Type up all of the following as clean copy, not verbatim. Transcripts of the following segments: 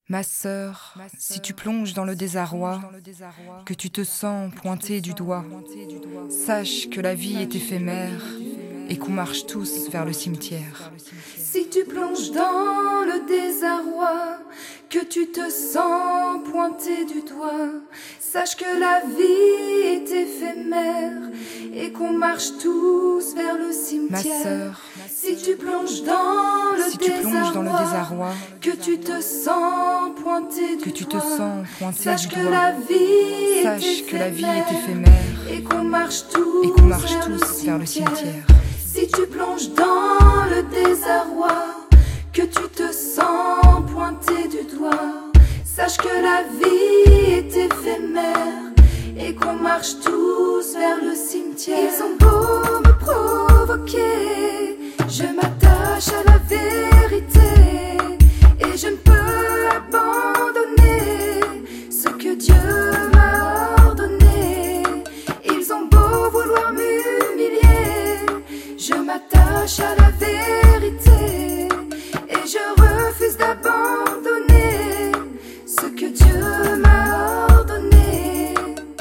Ma sœur, si tu plonges dans le désarroi, que tu te sens pointer du doigt, sache que la vie est éphémère et qu'on marche tous vers le cimetière. Si tu plonges dans le désarroi, que tu te sens pointer du doigt, sache que la vie est éphémère et qu'on marche tous vers le cimetière. Ma sœur, si tu plonges dans le désarroi, que tu te sens pointer du doigt, sache que la vie est éphémère et qu'on marche tous vers le cimetière. Si tu plonges dans le désarroi, que tu te sens pointer du doigt, sache que la vie est éphémère et qu'on marche tous vers le cimetière. Ils ont beau me provoquer, je m'attache à la vérité et je ne peux abandonner ce que Dieu m'a ordonné. Ils ont beau vouloir m'humilier, je m'attache à la vérité et je refuse d'abandonner ce que Dieu m'a ordonné.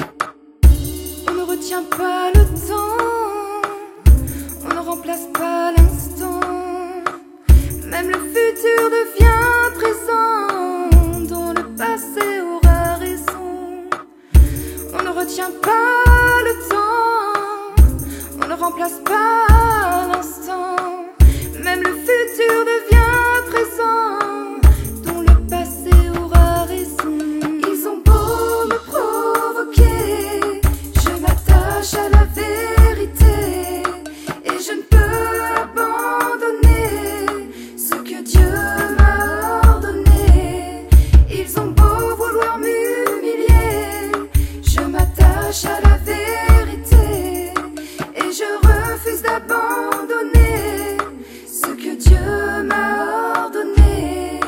On ne retient pas le temps, on ne remplace pas l'instant, même le futur devient présent, dont le passé aura raison. On ne retient pas le temps, on ne remplace pas l'instant, même le futur devient présent, dont le passé aura raison. Ils ont beau me provoquer, je m'attache à la vérité et je ne peux abandonner ce que Dieu m'a ordonné. Ils ont beau vouloir m'humilier, je m'attache à la vérité et je refuse d'abandonner ce que Dieu m'a ordonné.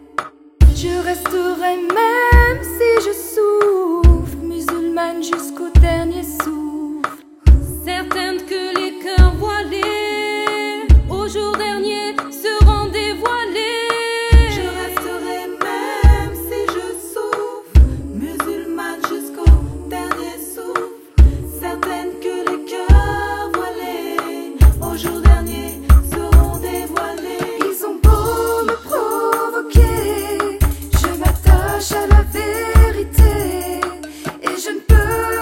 Je resterai même si je souffre, musulmane jusqu'au dernier souffle, certaine que les cœurs voilés au jour dernier seront dévoilés. Je resterai même si je souffre, musulmane jusqu'au dernier souffle, certaine que les cœurs voilés au jour dernier seront dévoilés. Ils ont beau me provoquer, je m'attache à la vérité et je ne peux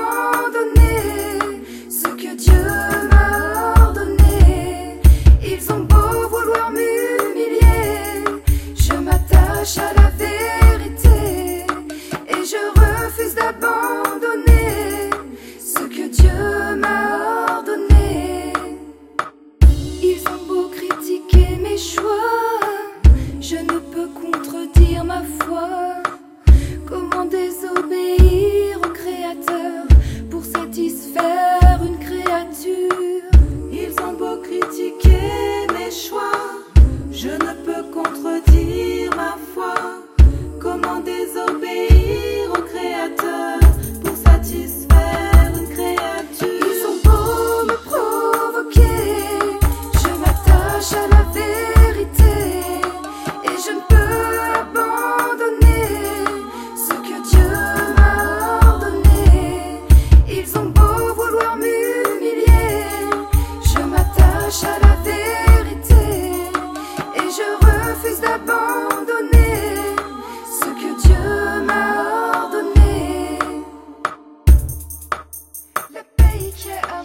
abandonner ce que Dieu m'a ordonné. Ils ont beau vouloir m'humilier, je m'attache à la vérité et je refuse d'abandonner ce que Dieu m'a ordonné. Ils ont beau critiquer mes choix, je ne peux contredire ma foi. Comment désobéir au Créateur pour satisfaire une créature? Ils ont beau critiquer mes choix, je ne peux contredire ma foi. Comment désobéir au Créateur pour satisfaire une créature? Ils ont beau me provoquer, je m'attache à la vérité et je ne peux abandonner ce que Dieu m'a ordonné. Ils ont beau vouloir m'humilier, je m'attache à la vérité et je refuse d'abandonner ce que Dieu m'a ordonné. Le pays qui est